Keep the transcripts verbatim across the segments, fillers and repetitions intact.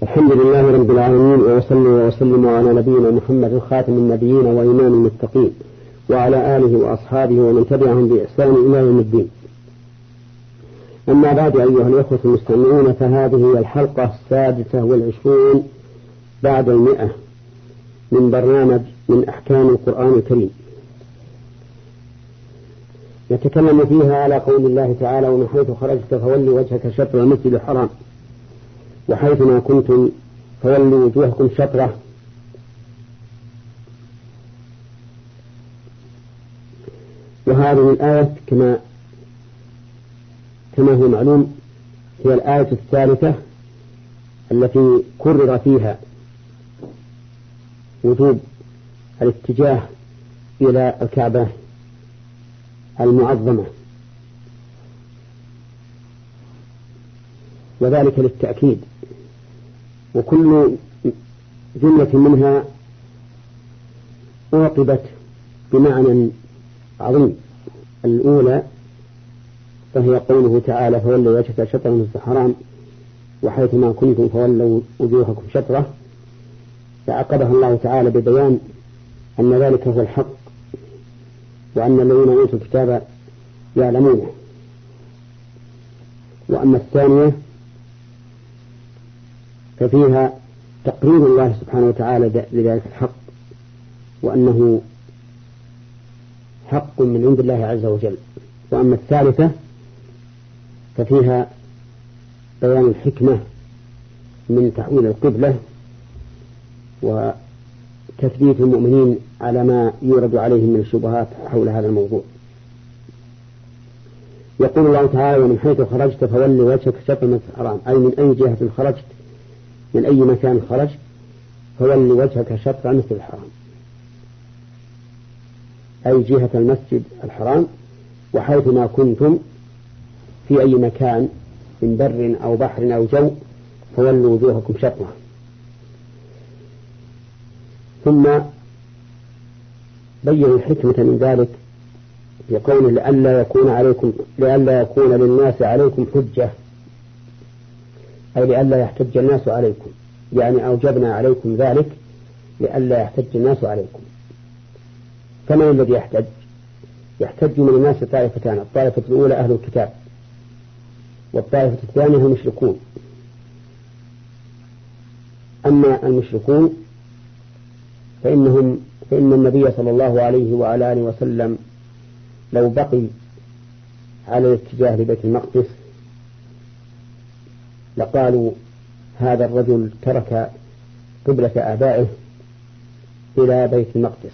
الحمد لله رب العالمين، وصلى وسلم على نبينا محمد خاتم النبيين وإمام المتقين وعلى آله وأصحابه ومن تبعهم بإحسان إلى يوم الدين. أما بعد، أيها الإخوة المستمعون، فهذه هي الحلقة السادسة والعشرون بعد المئة من برنامج من أحكام القرآن الكريم، نتكلم فيها على قول الله تعالى: ومن حيث خرجت فولي وجهك شطر المسجد الحرام وحيث ما كنتم فولوا وجوهكم شطره. وهذه الآية كما كما هو معلوم هي الآية الثالثة التي كرر فيها وجوب الاتجاه إلى الكعبة المعظمة، وذلك للتأكيد. وكل جملة منها أعقبت بمعنى عظيم. الأولى فهي قوله تعالى: فولوا وجهك شطر المسجد الحرام وحيث ما كنتم فولوا وجوهكم شطره، فعقبها الله تعالى ببيان أن ذلك هو الحق، وأن الذين أوتوا الكتاب يعلمونه. وأما الثانية ففيها تقرير الله سبحانه وتعالى لذلك الحق، وأنه حق من عند الله عز وجل. وأما الثالثة ففيها بيان الحكمة من تحويل القبلة وتثبيت المؤمنين على ما يورد عليهم من الشبهات حول هذا الموضوع. يقول الله تعالى: ومن حيث خرجت فولي وجهك شطر المسجد الحرام، أي من أي جهة خرجت، من أي مكان خرجت فولي وجهك شطر المسجد الحرام، أي جهة المسجد الحرام، وحيث ما كنتم في أي مكان من بر أو بحر أو جو فولوا وجوهكم شطره. ثم بين الحكمة من ذلك بقول: لئلا يكون عليكم لئلا يكون للناس عليكم حجة، أي لئلا يحتج الناس عليكم، يعني أوجبنا عليكم ذلك لئلا يحتج الناس عليكم. فمن الذي يحتج؟ يحتج من الناس طائفتان: الطائفة الأولى أهل الكتاب، والطائفة الثانية المشركون. أما المشركون فإنهم فإن النبي صلى الله عليه وعلى آله وسلم لو بقي على الاتجاه لبيت المقدس لقالوا: هذا الرجل ترك قبلة آبائه إلى بيت المقدس.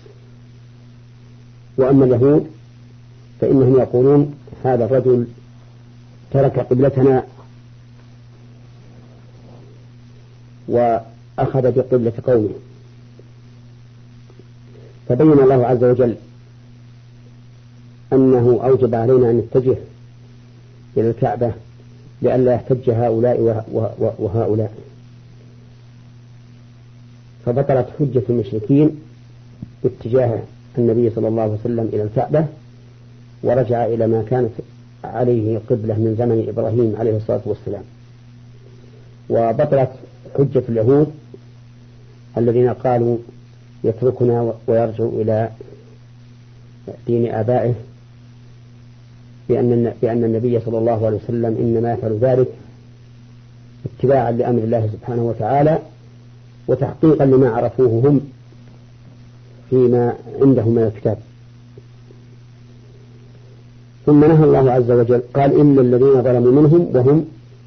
وأما اليهود فإنهم يقولون: هذا الرجل ترك قبلتنا وأخذ بقبلة قومه. فبين الله عز وجل أنه أوجب علينا أن نتجه إلى الكعبة لئلا يحتج هؤلاء وهؤلاء، فبطلت حجة المشركين باتجاه النبي صلى الله عليه وسلم إلى الكعبة، ورجع إلى ما كانت عليه قبلة من زمن إبراهيم عليه الصلاة والسلام. وبطلت حجة اليهود الذين قالوا يتركنا ويرجع إلى دين آبائه، بأن بأن النبي صلى الله عليه وسلم إنما يفعل ذلك اتباعا لأمر الله سبحانه وتعالى وتحقيقا لما عرفوه هم فيما عندهم من الكتاب. ثم نهى الله عز وجل قال: إن الذين ظلموا منهم، وهم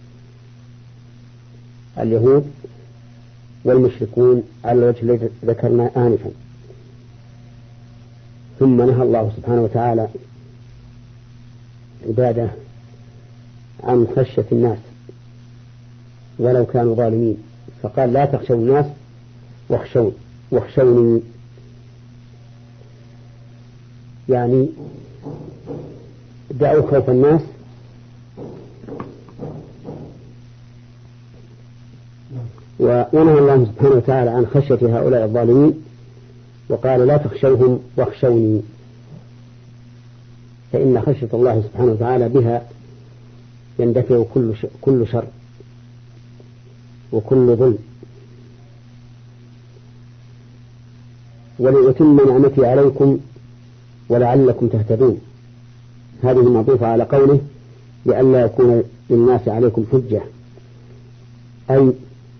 اليهود والمشركون على الوجه الذي ذكرنا آنفا. ثم نهى الله سبحانه وتعالى عباده عن خشية الناس ولو كانوا ظالمين، فقال: لا تخشوا الناس واخشون واخشوني، يعني دعوا خوف الناس ونهى الله سبحانه وتعالى عن خشية هؤلاء الظالمين، وقال: لا تخشوهم واخشوني، فإن خشية الله سبحانه وتعالى بها يندفع كل كل شر وكل ظلم ولأتم نعمتي عليكم ولعلكم تهتدون، هذه معطوفة على قوله لئلا يكون للناس عليكم حجة، أي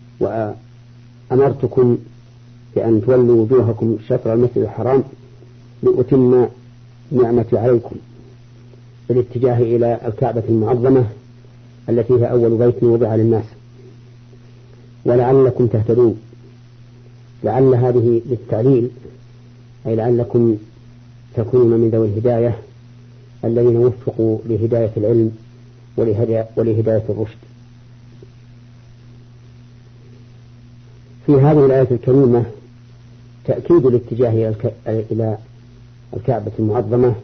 وأمرتكم بأن تولوا وجوهكم شطر المسجد الحرام لأتم نعمتي عليكم بالاتجاه إلى الكعبة المعظمة التي هي أول بيت وضع للناس، ولعلكم تهتدون. لعل هذه للتعليل، أي لعلكم تكونون من ذوي الهداية الذين وفقوا لهداية العلم ولهداية الرشد. في هذه الآية الكريمة تأكيد الاتجاه إلى الكعبة المعظمة،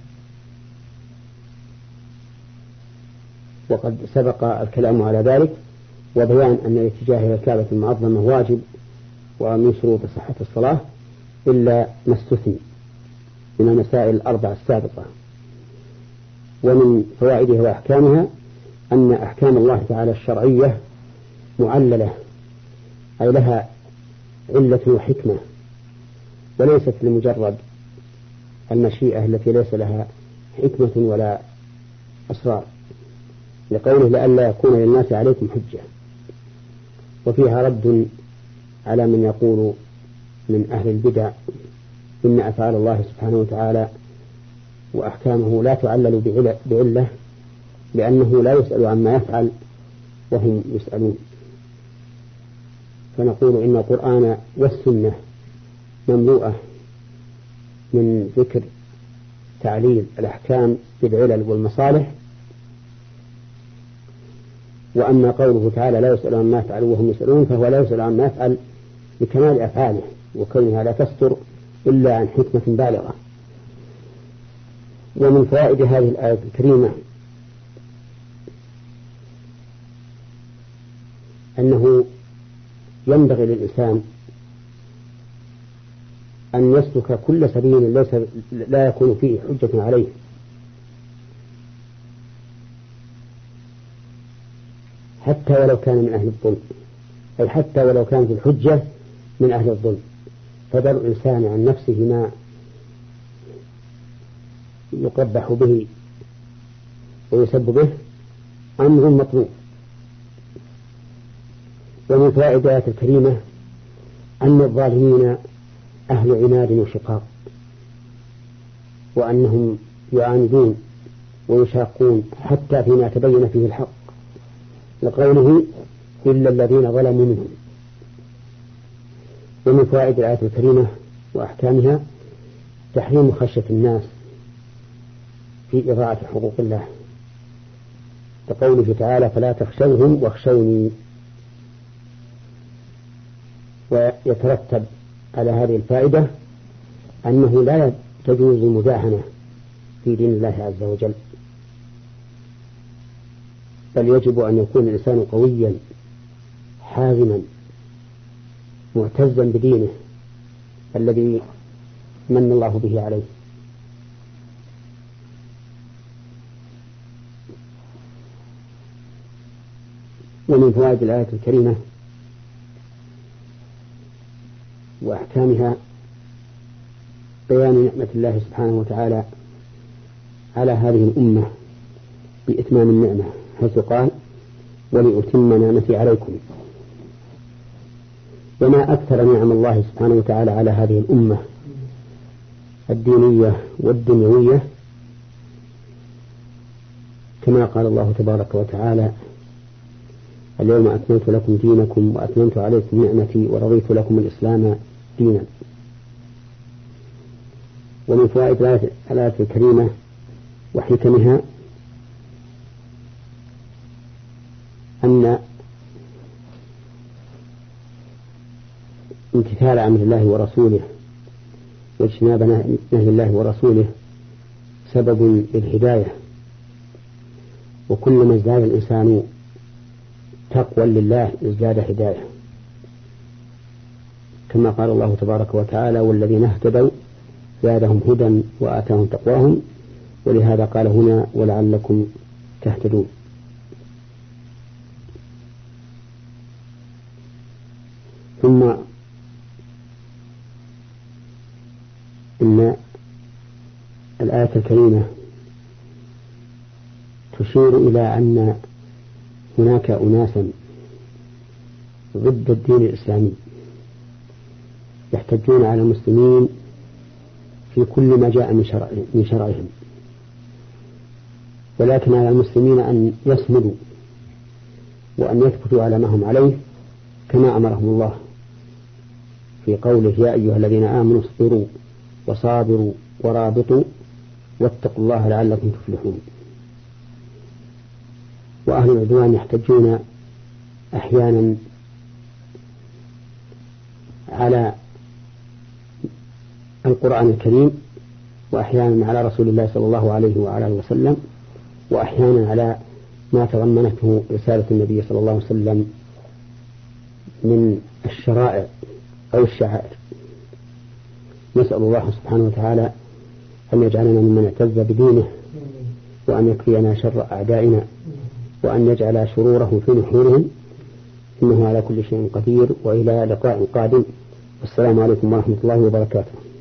وقد سبق الكلام على ذلك، وبيان أن الاتجاه إلى الكعبة المعظمة واجب ومن شروط صحة الصلاة إلا ما استثني من المسائل الأربع السابقة. ومن فوائدها وأحكامها أن أحكام الله تعالى الشرعية معللة، أي لها علة وحكمة، وليست لمجرد المشيئة التي ليس لها حكمة ولا أسرار، لقوله لئلا يكون للناس عليكم حجة. وفيها رد على من يقول من أهل البدع إن أفعال الله سبحانه وتعالى وأحكامه لا تعلل بعلة، لأنه لا يسأل عما يفعل وهم يسألون. فنقول إن القرآن والسنة مملوءة من ذكر تعليل الأحكام بالعلل والمصالح، وأما قوله تعالى لا يسأل عما يفعل وهم يسألون، فهو لا يسأل عما يفعل بكمال أفعاله وكونها لا تصدر إلا عن حكمة بالغة. ومن فوائد هذه الآية الكريمة أنه ينبغي للإنسان أن يسلك كل سبيل ليس لا يكون فيه حجة عليه، حتى ولو كان من أهل الظلم، أي حتى ولو كانت الحجة من أهل الظلم، فدر الإنسان عن نفسه ما يقبح به ويسب به أمر مطلوب. ومن فوائد الآية الكريمة أن الظالمين أهل عناد وشقاق، وأنهم يعاندون ويشاقون حتى فيما تبين فيه الحق، لقوله إلا الذين ظلموا منهم. ومن فوائد الآية الكريمة وأحكامها تحريم خشية الناس في إضاعة حقوق الله، لقوله تعالى فلا تخشوهم واخشوني. ويترتب على هذه الفائدة أنه لا تجوز المداهنة في دين الله عز وجل، بل يجب أن يكون الإنسان قويا حازما معتزا بدينه الذي من الله به عليه. ومن فوائد الآية الكريمة وأحكامها بيان نعمة الله سبحانه وتعالى على هذه الأمة بإتمام النعمة، حيث قال ولأتم نعمتي عليكم. وما أكثر نعم الله سبحانه وتعالى على هذه الأمة الدينية والدنيوية، كما قال الله تبارك وتعالى اليوم أكملت لكم دينكم وأتممت عليكم نعمتي ورضيت لكم الإسلام دينا. ومن فوائد الآية الكريمة وحكمها أن امتثال أمر الله ورسوله واجتناب نهي الله ورسوله سبب للهداية، وكلما ازداد الإنسان تقوى لله ازداد هداية، كما قال الله تبارك وتعالى والذين اهتدوا زادهم هدى وآتاهم تقواهم، ولهذا قال هنا ولعلكم تهتدون. ثم الآية الكريمة تشير إلى أن هناك أناسا ضد الدين الإسلامي يحتجون على المسلمين في كل ما جاء من, شرع من شرعهم، ولكن على المسلمين أن يصمدوا وأن يثبتوا على ما هم عليه كما أمرهم الله في قوله: يا أيها الذين آمنوا اصبروا وصابروا ورابطوا واتقوا الله لعلكم تفلحون. وأهل العدوان يحتجون أحيانا على القرآن الكريم، وأحيانا على رسول الله صلى الله عليه وعلى آله وسلم، وأحيانا على ما تضمنته رسالة النبي صلى الله عليه وسلم من الشرائع أو الشعائر. نسأل الله سبحانه وتعالى أن يجعلنا ممن اعتز بدينه، وأن يكفينا شر أعدائنا، وأن يجعل شرورهم في نحورهم، إنه على كل شيء قدير. وإلى لقاء قادم، والسلام عليكم ورحمة الله وبركاته.